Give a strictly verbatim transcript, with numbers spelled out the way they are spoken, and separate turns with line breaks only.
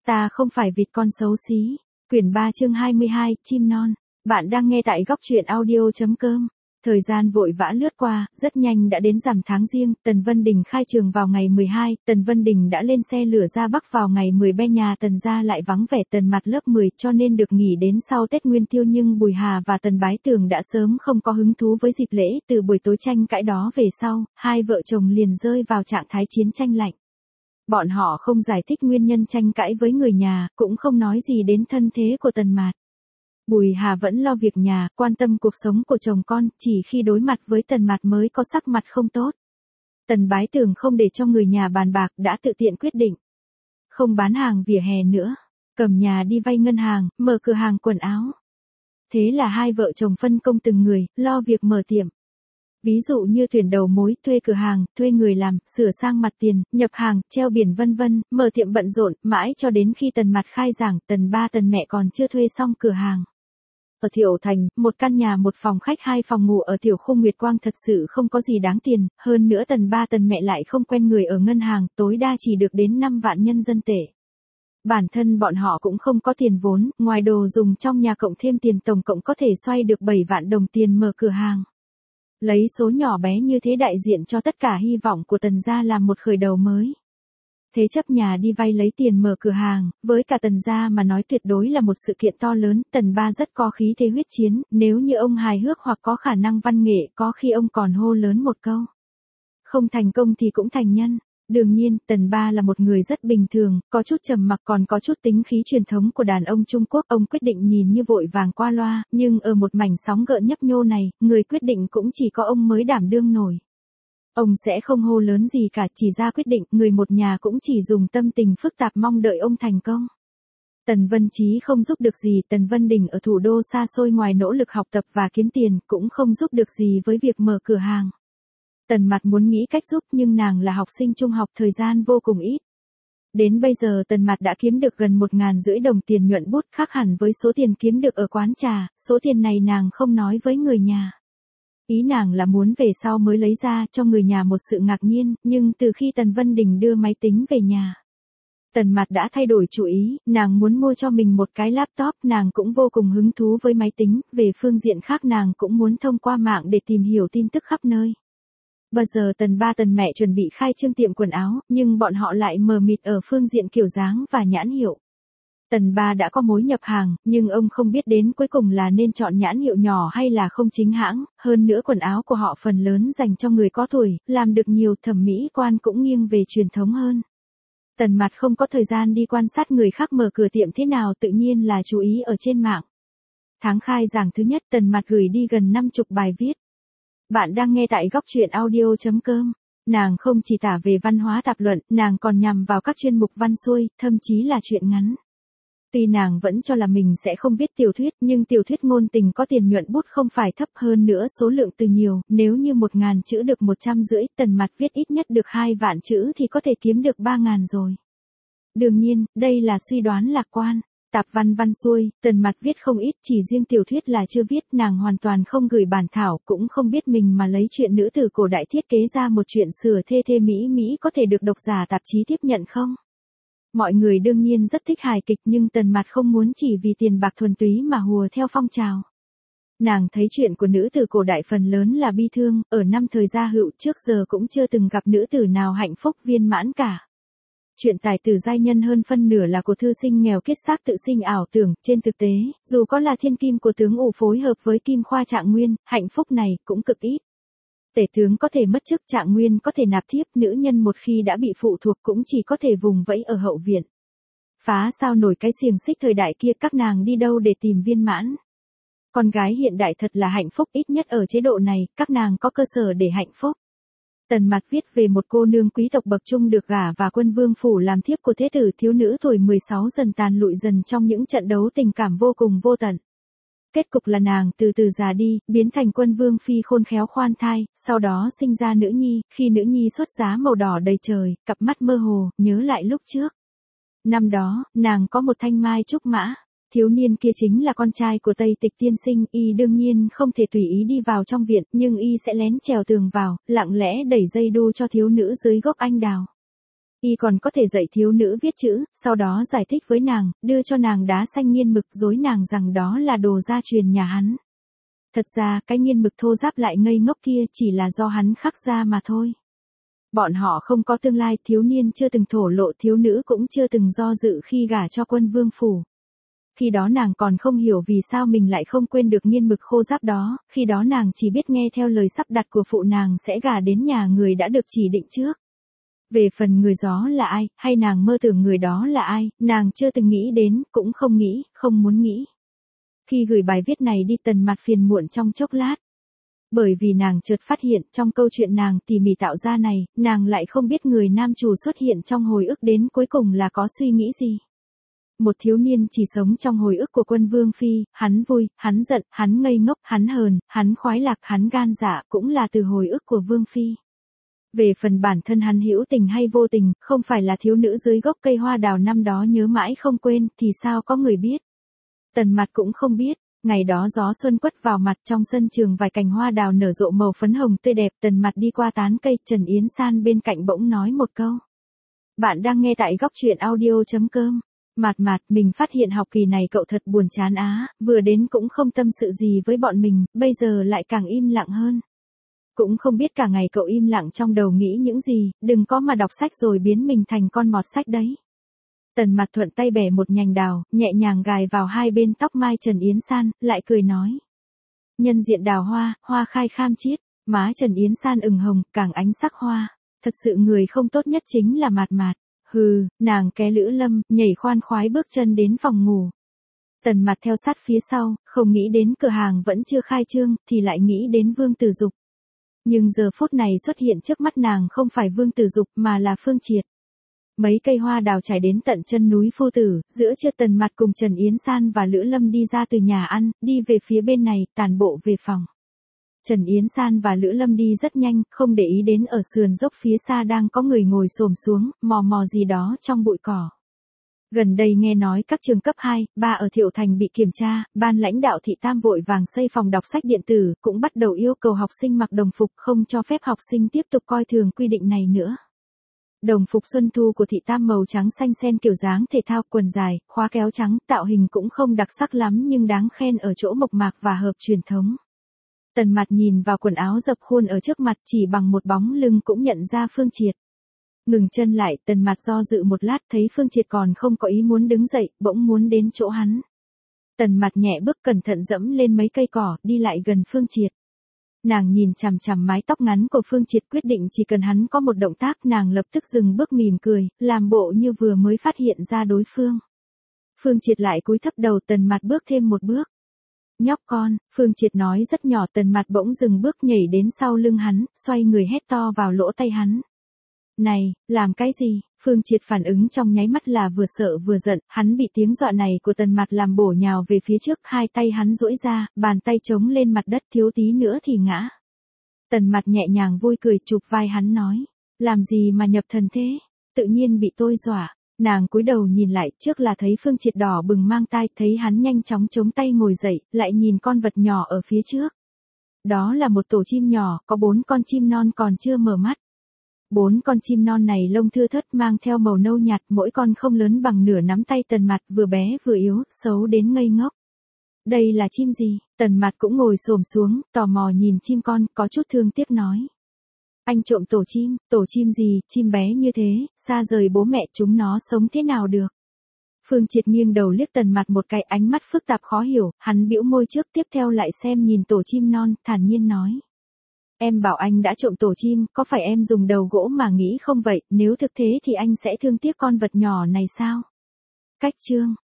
Ta không phải vịt con xấu xí. Quyển ba chương hai mươi hai, chim non. Bạn đang nghe tại góc truyện audio.com. Thời gian vội vã lướt qua, rất nhanh đã đến rằm tháng Giêng, Tần Vân Đình khai trường vào ngày mười hai, Tần Vân Đình đã lên xe lửa ra Bắc vào ngày mười ba, nhà Tần gia lại vắng vẻ Tần Mặt lớp mười cho nên được nghỉ đến sau Tết Nguyên Tiêu, nhưng Bùi Hà và Tần Bái Tường đã sớm không có hứng thú với dịp lễ, từ buổi tối tranh cãi đó về sau, hai vợ chồng liền rơi vào trạng thái chiến tranh lạnh. Bọn họ không giải thích nguyên nhân tranh cãi với người nhà, cũng không nói gì đến thân thế của Tần Mạt. Bùi Hà vẫn lo việc nhà, quan tâm cuộc sống của chồng con, chỉ khi đối mặt với Tần Mạt mới có sắc mặt không tốt. Tần Bái Tường không để cho người nhà bàn bạc, đã tự tiện quyết định không bán hàng vỉa hè nữa, cầm nhà đi vay ngân hàng, mở cửa hàng quần áo. Thế là hai vợ chồng phân công từng người, lo việc mở tiệm. Ví dụ như tuyển đầu mối, thuê cửa hàng, thuê người làm, sửa sang mặt tiền, nhập hàng, treo biển vân vân, mở tiệm bận rộn, mãi cho đến khi Tần Mạt khai giảng, Tần ba Tần mẹ còn chưa thuê xong cửa hàng. Ở Thiệu Thành, một căn nhà một phòng khách hai phòng ngủ ở tiểu khu Nguyệt Quang thật sự không có gì đáng tiền, hơn nữa Tần ba Tần mẹ lại không quen người ở ngân hàng, tối đa chỉ được đến năm vạn nhân dân tệ. Bản thân bọn họ cũng không có tiền vốn, ngoài đồ dùng trong nhà cộng thêm tiền tổng cộng có thể xoay được bảy vạn đồng tiền mở cửa hàng. Lấy số nhỏ bé như thế đại diện cho tất cả hy vọng của Tần gia làm một khởi đầu mới. Thế chấp nhà đi vay lấy tiền mở cửa hàng, với cả Tần gia mà nói tuyệt đối là một sự kiện to lớn. Tần ba rất có khí thế huyết chiến, nếu như ông hài hước hoặc có khả năng văn nghệ, có khi ông còn hô lớn một câu. Không thành công thì cũng thành nhân. Đương nhiên, Tần ba là một người rất bình thường, có chút trầm mặc còn có chút tính khí truyền thống của đàn ông Trung Quốc. Ông quyết định nhìn như vội vàng qua loa, nhưng ở một mảnh sóng gợn nhấp nhô này, người quyết định cũng chỉ có ông mới đảm đương nổi. Ông sẽ không hô lớn gì cả, chỉ ra quyết định, người một nhà cũng chỉ dùng tâm tình phức tạp mong đợi ông thành công. Tần Vân Chí không giúp được gì, Tần Vân Đình ở thủ đô xa xôi ngoài nỗ lực học tập và kiếm tiền, cũng không giúp được gì với việc mở cửa hàng. Tần Mặt muốn nghĩ cách giúp nhưng nàng là học sinh trung học, thời gian vô cùng ít. Đến bây giờ Tần Mặt đã kiếm được gần một ngàn rưỡi đồng tiền nhuận bút, khác hẳn với số tiền kiếm được ở quán trà, số tiền này nàng không nói với người nhà. Ý nàng là muốn về sau mới lấy ra cho người nhà một sự ngạc nhiên, nhưng từ khi Tần Vân Đình đưa máy tính về nhà, Tần Mặt đã thay đổi chủ ý, nàng muốn mua cho mình một cái laptop, nàng cũng vô cùng hứng thú với máy tính, về phương diện khác nàng cũng muốn thông qua mạng để tìm hiểu tin tức khắp nơi. Bây giờ Tần ba Tần mẹ chuẩn bị khai trương tiệm quần áo, nhưng bọn họ lại mờ mịt ở phương diện kiểu dáng và nhãn hiệu. Tần ba đã có mối nhập hàng, nhưng ông không biết đến cuối cùng là nên chọn nhãn hiệu nhỏ hay là không chính hãng, hơn nữa quần áo của họ phần lớn dành cho người có tuổi, làm được nhiều, thẩm mỹ quan cũng nghiêng về truyền thống hơn. Tần Mặt không có thời gian đi quan sát người khác mở cửa tiệm thế nào, tự nhiên là chú ý ở trên mạng. Tháng khai giảng thứ nhất, Tần Mặt gửi đi gần năm chục bài viết. Bạn đang nghe tại góc truyện audio.com. Nàng không chỉ tả về văn hóa tạp luận, nàng còn nhằm vào các chuyên mục văn xuôi, thậm chí là truyện ngắn. Tuy nàng vẫn cho là mình sẽ không viết tiểu thuyết, nhưng tiểu thuyết ngôn tình có tiền nhuận bút không phải thấp, hơn nữa số lượng từ nhiều, nếu như một ngàn chữ được một trăm rưỡi, Tần Mặt viết ít nhất được hai vạn chữ thì có thể kiếm được ba ngàn rồi. Đương nhiên, đây là suy đoán lạc quan. Tạp văn văn xuôi, Tần Mặt viết không ít, chỉ riêng tiểu thuyết là chưa viết, nàng hoàn toàn không gửi bản thảo, cũng không biết mình mà lấy chuyện nữ tử cổ đại thiết kế ra một chuyện sửa thê thê mỹ mỹ có thể được độc giả tạp chí tiếp nhận không? Mọi người đương nhiên rất thích hài kịch, nhưng Tần Mặt không muốn chỉ vì tiền bạc thuần túy mà hùa theo phong trào. Nàng thấy chuyện của nữ tử cổ đại phần lớn là bi thương, ở năm thời gia hữu trước giờ cũng chưa từng gặp nữ tử nào hạnh phúc viên mãn cả. Chuyện tài tử giai nhân hơn phân nửa là của thư sinh nghèo kiết xác tự sinh ảo tưởng, trên thực tế, dù có là thiên kim của tướng ủ phối hợp với kim khoa Trạng Nguyên, hạnh phúc này cũng cực ít. Tể tướng có thể mất chức, Trạng Nguyên có thể nạp thiếp, nữ nhân một khi đã bị phụ thuộc cũng chỉ có thể vùng vẫy ở hậu viện. Phá sao nổi cái xiềng xích thời đại kia, các nàng đi đâu để tìm viên mãn? Con gái hiện đại thật là hạnh phúc, ít nhất ở chế độ này, các nàng có cơ sở để hạnh phúc. Tần Mặt viết về một cô nương quý tộc bậc trung được gả và quân vương phủ làm thiếp của thế tử thiếu nữ tuổi mười sáu dần tàn lụi dần trong những trận đấu tình cảm vô cùng vô tận. Kết cục là nàng từ từ già đi, biến thành quân vương phi khôn khéo khoan thai, sau đó sinh ra nữ nhi, khi nữ nhi xuất giá màu đỏ đầy trời, cặp mắt mơ hồ, nhớ lại lúc trước. Năm đó, nàng có một thanh mai trúc mã. Thiếu niên kia chính là con trai của Tây Tịch tiên sinh, y đương nhiên không thể tùy ý đi vào trong viện, nhưng y sẽ lén trèo tường vào, lặng lẽ đẩy dây đu cho thiếu nữ dưới gốc anh đào. Y còn có thể dạy thiếu nữ viết chữ, sau đó giải thích với nàng, đưa cho nàng đá xanh nghiên mực dối nàng rằng đó là đồ gia truyền nhà hắn. Thật ra cái nghiên mực thô ráp lại ngây ngốc kia chỉ là do hắn khắc ra mà thôi. Bọn họ không có tương lai, thiếu niên chưa từng thổ lộ, thiếu nữ cũng chưa từng do dự khi gả cho quân vương phủ. Khi đó nàng còn không hiểu vì sao mình lại không quên được nghiên mực khô ráp đó, khi đó nàng chỉ biết nghe theo lời sắp đặt của phụ nàng sẽ gả đến nhà người đã được chỉ định trước. Về phần người gió là ai, hay nàng mơ tưởng người đó là ai, nàng chưa từng nghĩ đến, cũng không nghĩ, không muốn nghĩ. Khi gửi bài viết này đi, Tần Mặt phiền muộn trong chốc lát. Bởi vì nàng chợt phát hiện trong câu chuyện nàng tỉ mỉ tạo ra này, nàng lại không biết người nam chủ xuất hiện trong hồi ức đến cuối cùng là có suy nghĩ gì. Một thiếu niên chỉ sống trong hồi ức của quân vương phi, hắn vui, hắn giận, hắn ngây ngốc, hắn hờn, hắn khoái lạc, hắn gan dạ cũng là từ hồi ức của vương phi. Về phần bản thân hắn hữu tình hay vô tình, không phải là thiếu nữ dưới gốc cây hoa đào năm đó nhớ mãi không quên, thì sao có người biết. Tần Mặt cũng không biết. Ngày đó gió xuân quất vào mặt, trong sân trường vài cành hoa đào nở rộ màu phấn hồng tươi đẹp. Tần Mặt đi qua tán cây, Trần Yến San bên cạnh bỗng nói một câu. Bạn đang nghe tại góc truyện audio chấm com. Mặt Mặt, mình phát hiện học kỳ này cậu thật buồn chán á, vừa đến cũng không tâm sự gì với bọn mình, bây giờ lại càng im lặng hơn. Cũng không biết cả ngày cậu im lặng trong đầu nghĩ những gì, đừng có mà đọc sách rồi biến mình thành con mọt sách đấy. Tần Mặt thuận tay bẻ một nhành đào, nhẹ nhàng gài vào hai bên tóc mai Trần Yến San, lại cười nói. Nhân diện đào hoa, hoa khai kham chiết, má Trần Yến San ửng hồng, càng ánh sắc hoa. Thật sự người không tốt nhất chính là Mạt Mạt. Hừ, nàng ké Lữ Lâm, nhảy khoan khoái bước chân đến phòng ngủ. Tần Mặt theo sát phía sau, không nghĩ đến cửa hàng vẫn chưa khai trương, thì lại nghĩ đến Vương Tử Dục. Nhưng giờ phút này xuất hiện trước mắt nàng không phải Vương Tử Dục mà là Phương Triệt. Mấy cây hoa đào trải đến tận chân núi Phu Tử, giữa trưa Tần Mặt cùng Trần Yến San và Lữ Lâm đi ra từ nhà ăn, đi về phía bên này, tản bộ về phòng. Trần Yến San và Lữ Lâm đi rất nhanh, không để ý đến ở sườn dốc phía xa đang có người ngồi xổm xuống, mò mò gì đó trong bụi cỏ. Gần đây nghe nói các trường cấp hai, ba ở Thiệu Thành bị kiểm tra, ban lãnh đạo thị tam vội vàng xây phòng đọc sách điện tử, cũng bắt đầu yêu cầu học sinh mặc đồng phục, không cho phép học sinh tiếp tục coi thường quy định này nữa. Đồng phục xuân thu của thị tam màu trắng xanh xen kiểu dáng thể thao, quần dài, khóa kéo trắng, tạo hình cũng không đặc sắc lắm nhưng đáng khen ở chỗ mộc mạc và hợp truyền thống. Tần Mặt nhìn vào quần áo dập khuôn ở trước mặt, chỉ bằng một bóng lưng cũng nhận ra Phương Triệt. Ngừng chân lại, Tần Mặt do dự một lát, thấy Phương Triệt còn không có ý muốn đứng dậy, bỗng muốn đến chỗ hắn. Tần Mặt nhẹ bước cẩn thận dẫm lên mấy cây cỏ, đi lại gần Phương Triệt. Nàng nhìn chằm chằm mái tóc ngắn của Phương Triệt, quyết định chỉ cần hắn có một động tác nàng lập tức dừng bước mỉm cười, làm bộ như vừa mới phát hiện ra đối phương. Phương Triệt lại cúi thấp đầu, Tần Mặt bước thêm một bước. Nhóc con, Phương Triệt nói rất nhỏ. Tần Mặt bỗng dừng bước nhảy đến sau lưng hắn, xoay người hét to vào lỗ tai hắn. Này, làm cái gì? Phương Triệt phản ứng trong nháy mắt là vừa sợ vừa giận, hắn bị tiếng dọa này của Tần Mặt làm bổ nhào về phía trước, hai tay hắn duỗi ra, bàn tay chống lên mặt đất, thiếu tí nữa thì ngã. Tần Mặt nhẹ nhàng vui cười, chụp vai hắn nói, làm gì mà nhập thần thế? Tự nhiên bị tôi dọa. Nàng cúi đầu nhìn lại, trước là thấy Phương Triệt đỏ bừng mang tai, thấy hắn nhanh chóng chống tay ngồi dậy, lại nhìn con vật nhỏ ở phía trước. Đó là một tổ chim nhỏ, có bốn con chim non còn chưa mở mắt. Bốn con chim non này lông thưa thớt, mang theo màu nâu nhạt, mỗi con không lớn bằng nửa nắm tay Tần Mặt, vừa bé vừa yếu, xấu đến ngây ngốc. Đây là chim gì? Tần Mặt cũng ngồi xổm xuống, tò mò nhìn chim con, có chút thương tiếc nói. Anh trộm tổ chim. Tổ chim gì? Chim bé như thế, xa rời bố mẹ, chúng nó sống thế nào được? Phương Triệt nghiêng đầu liếc Tần Mặt một cái, ánh mắt phức tạp khó hiểu, hắn bĩu môi trước, tiếp theo lại xem nhìn tổ chim non, thản nhiên nói. Em bảo anh đã trộm tổ chim, có phải em dùng đầu gỗ mà nghĩ không vậy, nếu thực thế thì anh sẽ thương tiếc con vật nhỏ này sao? Cách chương.